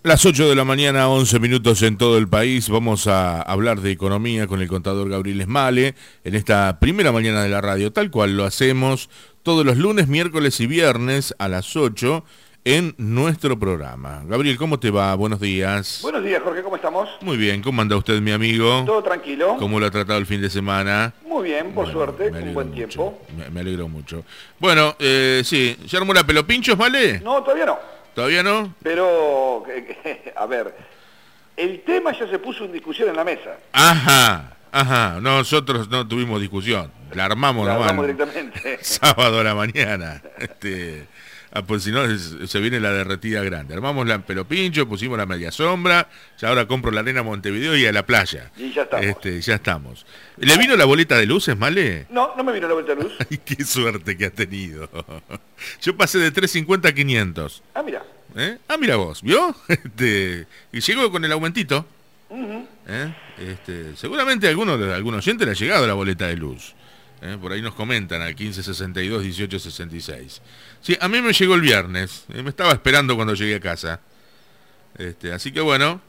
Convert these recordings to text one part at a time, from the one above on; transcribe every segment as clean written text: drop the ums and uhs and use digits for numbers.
Las 8 de la mañana, 11 minutos en todo el país. Vamos a hablar de economía con el contador Gabriel Esmale en esta primera mañana de la radio, tal cual lo hacemos todos los lunes, miércoles y viernes a las 8 en nuestro programa. Gabriel, ¿cómo te va? Buenos días. Buenos días, Jorge, ¿cómo estamos? Muy bien, ¿cómo anda usted, mi amigo? Todo tranquilo. ¿Cómo lo ha tratado el fin de semana? Muy bien, por suerte, me un buen alegro tiempo. mucho. Me alegro mucho. Bueno, sí, ¿ya armó la pelopincho, Esmale? No, todavía no. ¿Todavía no? Pero, a ver, el tema ya se puso en discusión en la mesa. Ajá, nosotros no tuvimos discusión, la armamos La nomás. hablamos directamente. Sábado a la mañana, pues si no se viene la derretida grande. Armamos la pelopincho, pusimos la media sombra, ya ahora compro la arena a Montevideo y a la playa. Y ya estamos. Ya estamos. ¿Le vino la boleta de luz, Esmale? No, no me vino la vuelta de luz. Ay, qué suerte que ha tenido. Yo pasé de 350 a 500. Ah, mira. Mira vos, ¿vio? Y llegó con el aumentito. Seguramente a algún oyente le ha llegado la boleta de luz. Por ahí nos comentan al 1562 1866. Sí, a mí me llegó el viernes. Me estaba esperando cuando llegué a casa. Así que bueno,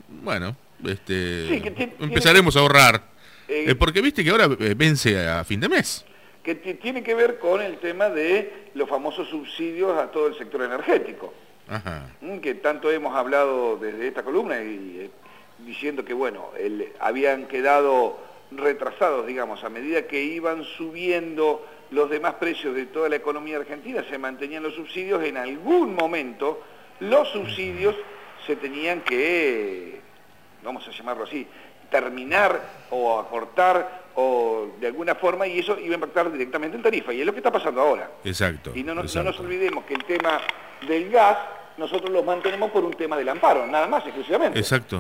Sí, empezaremos a ahorrar. Porque viste que ahora vence a fin de mes. Que tiene que ver con el tema de los famosos subsidios a todo el sector energético. Ajá. Que tanto hemos hablado desde esta columna y diciendo que, bueno, habían quedado retrasados, digamos, a medida que iban subiendo los demás precios de toda la economía argentina, se mantenían los subsidios. En algún momento los subsidios se tenían que, vamos a llamarlo así, terminar o acortar o de alguna forma, y eso iba a impactar directamente en tarifa, y es lo que está pasando ahora. Exacto. Y no nos olvidemos que el tema del gas nosotros lo mantenemos por un tema del amparo, nada más, exclusivamente. Exacto.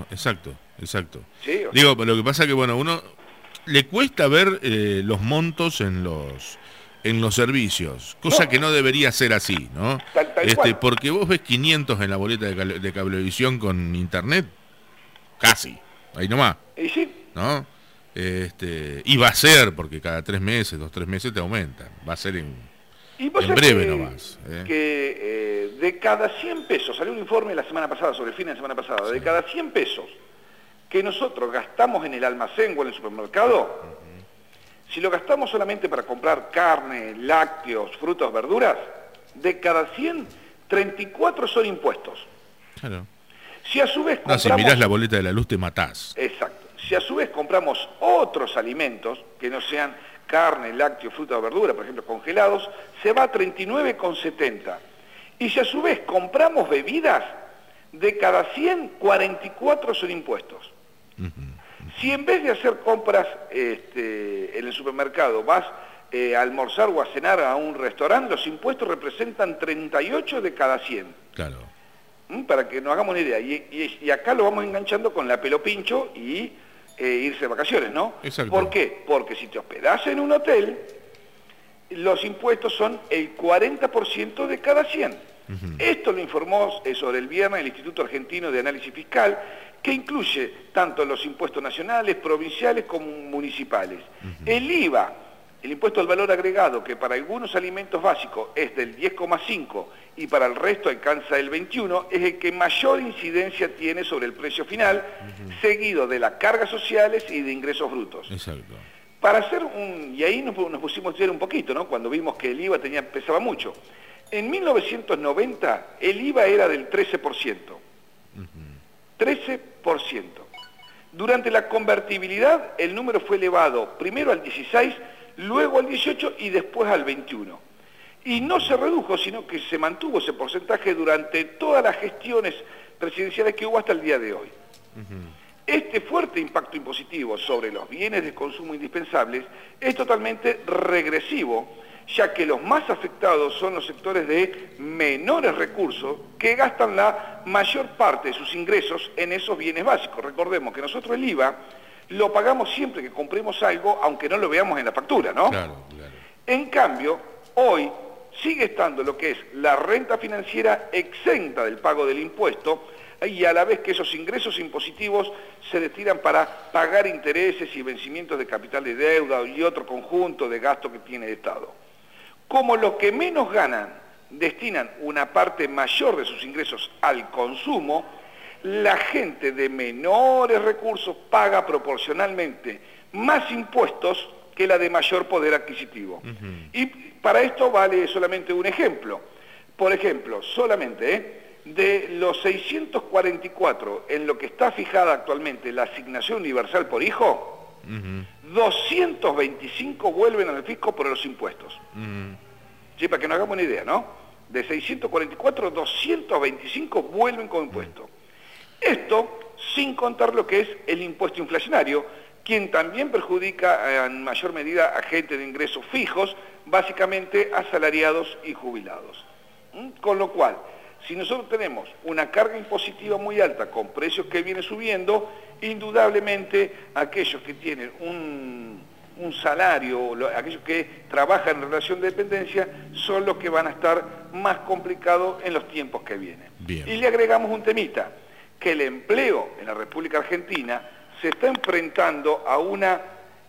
Sí, Digo, lo que pasa es que, bueno, uno le cuesta ver los montos en los servicios, cosa que no debería ser así, ¿no? Tal cual. Porque vos ves 500 en la boleta de cablevisión con internet, casi, ahí nomás. Y sí. ¿No? Y va a ser, porque cada 3 meses, 2-3 meses te aumentan, va a ser en breve nomás. Que de cada 100 pesos, salió un informe la semana pasada, sobre el fin de la semana pasada, sí. De cada 100 pesos que nosotros gastamos en el almacén o en el supermercado, si lo gastamos solamente para comprar carne, lácteos, frutas, verduras, de cada 100, 34 son impuestos. Claro. Si a su vez compramos... No, si mirás la boleta de la luz te matás. Exacto. Si a su vez compramos otros alimentos que no sean carne, lácteos, fruta o verdura, por ejemplo, congelados, se va a 39,70. Y si a su vez compramos bebidas, de cada 100, 44 son impuestos. Si en vez de hacer compras en el supermercado vas a almorzar o a cenar a un restaurante, los impuestos representan 38 de cada 100. Claro. Para que nos hagamos una idea. Y acá lo vamos enganchando con la pelopincho y irse de vacaciones, ¿no? Exacto. ¿Por qué? Porque si te hospedás en un hotel, los impuestos son el 40% de cada 100. Esto lo informó sobre el viernes el Instituto Argentino de Análisis Fiscal, que incluye tanto los impuestos nacionales, provinciales como municipales. El IVA, el impuesto al valor agregado, que para algunos alimentos básicos es del 10,5 y para el resto alcanza el 21, es el que mayor incidencia tiene sobre el precio final, seguido de las cargas sociales y de ingresos brutos. Exacto. Para hacer y ahí nos pusimos a estudiar un poquito, ¿no? Cuando vimos que el IVA pesaba mucho. En 1990 el IVA era del 13%. 13%. Durante la convertibilidad el número fue elevado primero al 16%, luego al 18% y después al 21%. Y no se redujo, sino que se mantuvo ese porcentaje durante todas las gestiones presidenciales que hubo hasta el día de hoy. Este fuerte impacto impositivo sobre los bienes de consumo indispensables es totalmente regresivo, ya que los más afectados son los sectores de menores recursos que gastan la mayor parte de sus ingresos en esos bienes básicos. Recordemos que nosotros el IVA lo pagamos siempre que compremos algo, aunque no lo veamos en la factura, ¿no? Claro. En cambio, hoy sigue estando lo que es la renta financiera exenta del pago del impuesto, y a la vez que esos ingresos impositivos se destinan para pagar intereses y vencimientos de capital de deuda y otro conjunto de gastos que tiene el Estado. Como los que menos ganan destinan una parte mayor de sus ingresos al consumo, la gente de menores recursos paga proporcionalmente más impuestos que la de mayor poder adquisitivo. Y para esto vale solamente un ejemplo. Por ejemplo, solamente de los 644 en lo que está fijada actualmente la asignación universal por hijo, 225 vuelven al fisco por los impuestos. Sí, para que nos hagamos una idea, ¿no? De 644, 225 vuelven con impuesto. Esto sin contar lo que es el impuesto inflacionario, quien también perjudica en mayor medida a gente de ingresos fijos, básicamente asalariados y jubilados. Con lo cual, si nosotros tenemos una carga impositiva muy alta con precios que vienen subiendo, indudablemente aquellos que tienen un salario, aquellos que trabajan en relación de dependencia, son los que van a estar más complicados en los tiempos que vienen. Bien. Y le agregamos un temita, que el empleo en la República Argentina se está enfrentando a una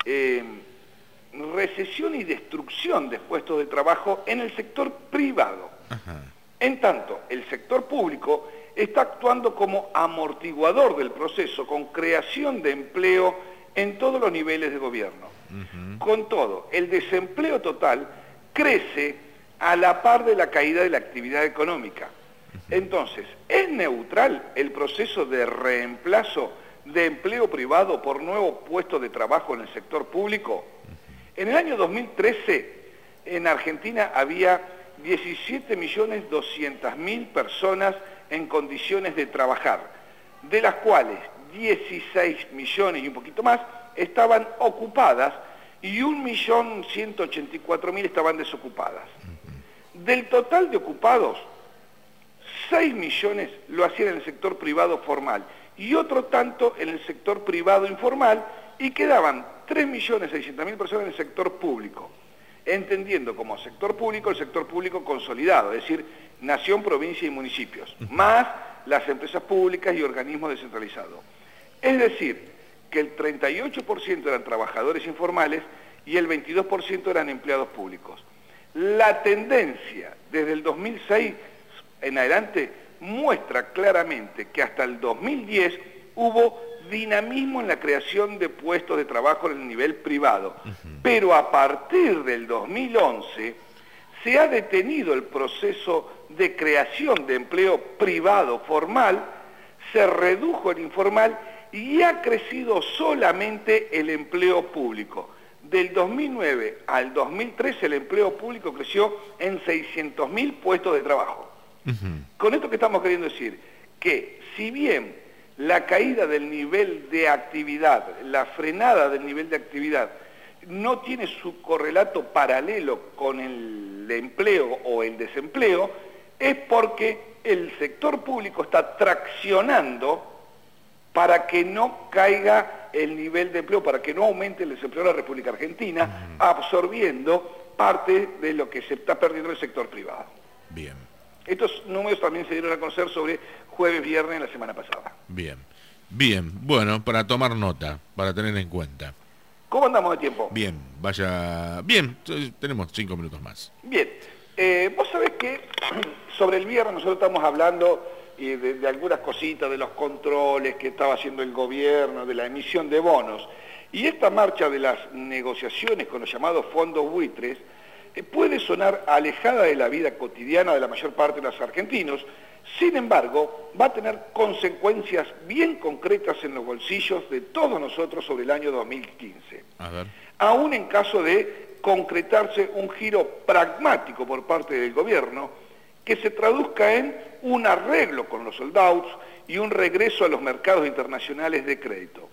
recesión y destrucción de puestos de trabajo en el sector privado. En tanto, el sector público está actuando como amortiguador del proceso con creación de empleo en todos los niveles de gobierno. Con todo, el desempleo total crece a la par de la caída de la actividad económica. Entonces, ¿es neutral el proceso de reemplazo de empleo privado por nuevos puestos de trabajo en el sector público? En el año 2013, en Argentina había 17.200.000 personas en condiciones de trabajar, de las cuales 16 millones y un poquito más estaban ocupadas y 1.184.000 estaban desocupadas. Del total de ocupados, 6 millones lo hacían en el sector privado formal y otro tanto en el sector privado informal, y quedaban 3.600.000 personas en el sector público, entendiendo como sector público el sector público consolidado, es decir, nación, provincia y municipios, más las empresas públicas y organismos descentralizados. Es decir, que el 38% eran trabajadores informales y el 22% eran empleados públicos. La tendencia desde el 2006 en adelante muestra claramente que hasta el 2010 hubo dinamismo en la creación de puestos de trabajo en el nivel privado, pero a partir del 2011 se ha detenido el proceso de creación de empleo privado formal, se redujo el informal y ha crecido solamente el empleo público. Del 2009 al 2013 el empleo público creció en 600.000 puestos de trabajo. Con esto que estamos queriendo decir, que si bien la caída del nivel de actividad, la frenada del nivel de actividad, no tiene su correlato paralelo con el empleo o el desempleo, es porque el sector público está traccionando para que no caiga el nivel de empleo, para que no aumente el desempleo en la República Argentina, absorbiendo parte de lo que se está perdiendo en el sector privado. Bien. Estos números también se dieron a conocer sobre jueves, viernes de la semana pasada. Bien. Bien. Bueno, para tomar nota, para tener en cuenta. ¿Cómo andamos de tiempo? Bien, vaya... Bien, tenemos 5 minutos más. Bien. Vos sabés que sobre el viernes nosotros estamos hablando de algunas cositas, de los controles que estaba haciendo el gobierno, de la emisión de bonos. Y esta marcha de las negociaciones con los llamados fondos buitres puede sonar alejada de la vida cotidiana de la mayor parte de los argentinos. Sin embargo, va a tener consecuencias bien concretas en los bolsillos de todos nosotros sobre el año 2015. A ver. Aún en caso de concretarse un giro pragmático por parte del gobierno, que se traduzca en un arreglo con los soldados y un regreso a los mercados internacionales de crédito.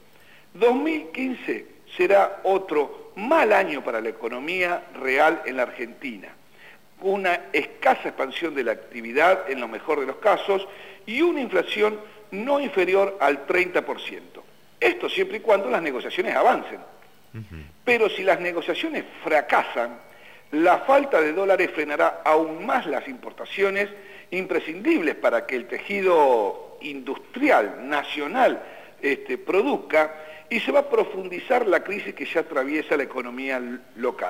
2015 será otro mal año para la economía real en la Argentina. Una escasa expansión de la actividad en lo mejor de los casos y una inflación no inferior al 30%. Esto siempre y cuando las negociaciones avancen. Pero si las negociaciones fracasan, la falta de dólares frenará aún más las importaciones imprescindibles para que el tejido industrial nacional produzca, y se va a profundizar la crisis que ya atraviesa la economía local.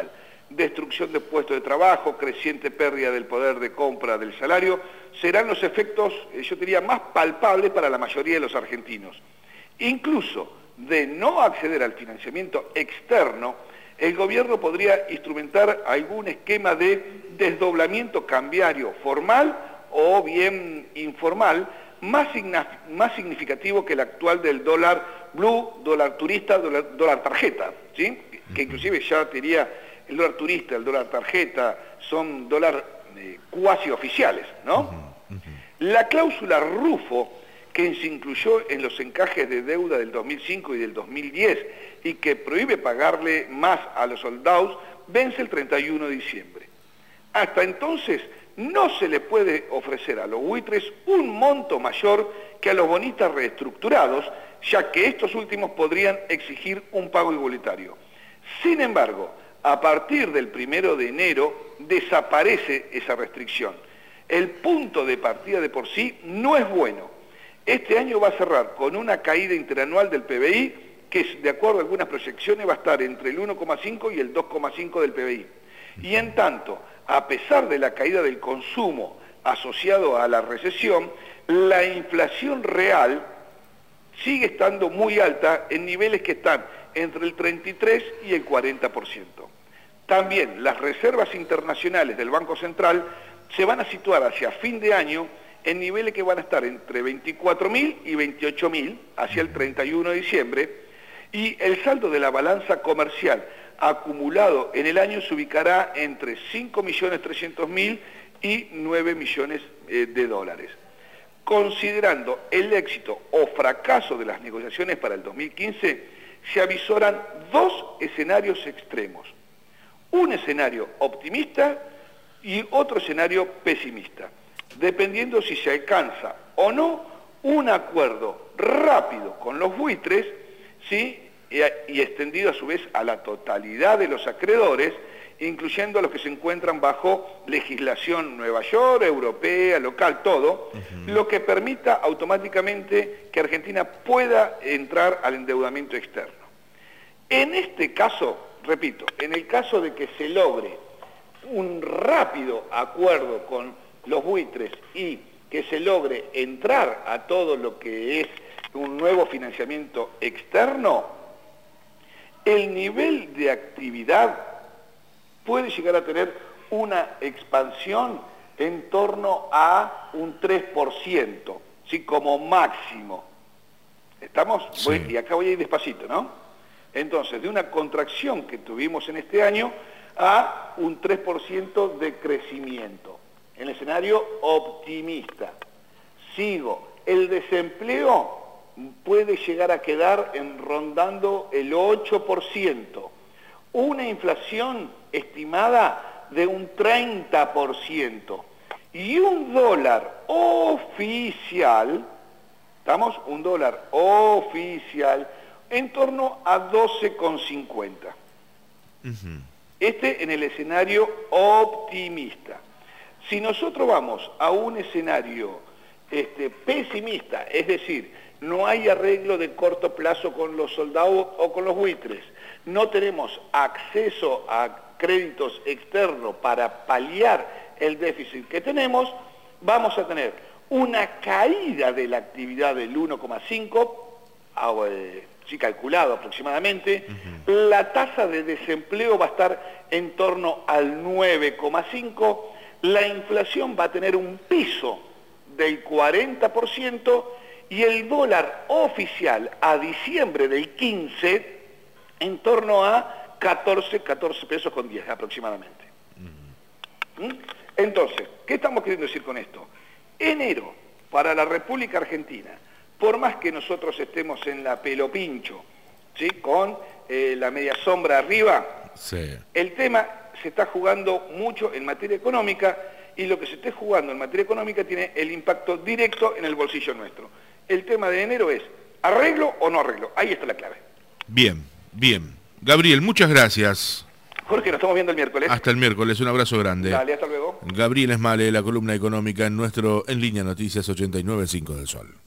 destrucción de puestos de trabajo, creciente pérdida del poder de compra del salario, serán los efectos, yo diría, más palpables para la mayoría de los argentinos. Incluso de no acceder al financiamiento externo, el gobierno podría instrumentar algún esquema de desdoblamiento cambiario formal o bien informal, más significativo que el actual del dólar blue, dólar turista, dólar tarjeta, ¿sí? Que inclusive ya te diría, el dólar turista, el dólar tarjeta, son dólar cuasi oficiales, ¿no? La cláusula Rufo, que se incluyó en los encajes de deuda del 2005 y del 2010 y que prohíbe pagarle más a los soldados, vence el 31 de diciembre. Hasta entonces no se le puede ofrecer a los buitres un monto mayor que a los bonistas reestructurados, ya que estos últimos podrían exigir un pago igualitario. Sin embargo, a partir del 1 de enero desaparece esa restricción. El punto de partida de por sí no es bueno. Este año va a cerrar con una caída interanual del PBI que, de acuerdo a algunas proyecciones, va a estar entre el 1,5 y el 2,5 del PBI. Y en tanto, a pesar de la caída del consumo asociado a la recesión, la inflación real sigue estando muy alta en niveles que están entre el 33 y el 40%. También las reservas internacionales del Banco Central se van a situar hacia fin de año en niveles que van a estar entre 24.000 y 28.000 hacia el 31 de diciembre, y el saldo de la balanza comercial acumulado en el año se ubicará entre 5.300.000 y 9 millones de dólares. Considerando el éxito o fracaso de las negociaciones para el 2015, se avisoran dos escenarios extremos. Un escenario optimista y otro escenario pesimista, dependiendo si se alcanza o no un acuerdo rápido con los buitres, ¿sí? Y extendido a su vez a la totalidad de los acreedores, incluyendo a los que se encuentran bajo legislación Nueva York, europea, local, todo, lo que permita automáticamente que Argentina pueda entrar al endeudamiento externo. En este caso, repito, en el caso de que se logre un rápido acuerdo con los buitres y que se logre entrar a todo lo que es un nuevo financiamiento externo, el nivel de actividad puede llegar a tener una expansión en torno a un 3%, ¿sí? Como máximo. ¿Estamos? Sí. Y acá voy a ir despacito, ¿no? Entonces, de una contracción que tuvimos en este año a un 3% de crecimiento, en el escenario optimista. Sigo, el desempleo puede llegar a quedar rondando el 8%, una inflación estimada de un 30% y un dólar oficial, ¿estamos? Un dólar oficial en torno a 12,50. Este en el escenario optimista. Si nosotros vamos a un escenario pesimista, es decir, no hay arreglo de corto plazo con los soldados o con los buitres, no tenemos acceso a créditos externos para paliar el déficit que tenemos, vamos a tener una caída de la actividad del 1,5%, sí, calculado aproximadamente, la tasa de desempleo va a estar en torno al 9,5%, la inflación va a tener un piso del 40% y el dólar oficial a diciembre del 15 en torno a 14 pesos con 10 aproximadamente. Entonces, ¿qué estamos queriendo decir con esto? Enero, para la República Argentina, por más que nosotros estemos en la pelo pincho, ¿sí? Con la media sombra arriba, sí, el tema se está jugando mucho en materia económica, y lo que se esté jugando en materia económica tiene el impacto directo en el bolsillo nuestro. El tema de enero es, ¿arreglo o no arreglo? Ahí está la clave. Bien, bien. Gabriel, muchas gracias. Jorge, nos estamos viendo el miércoles. Hasta el miércoles, un abrazo grande. Dale, hasta luego. Gabriel Esmale, la columna económica en Línea Noticias 89.5 del Sol.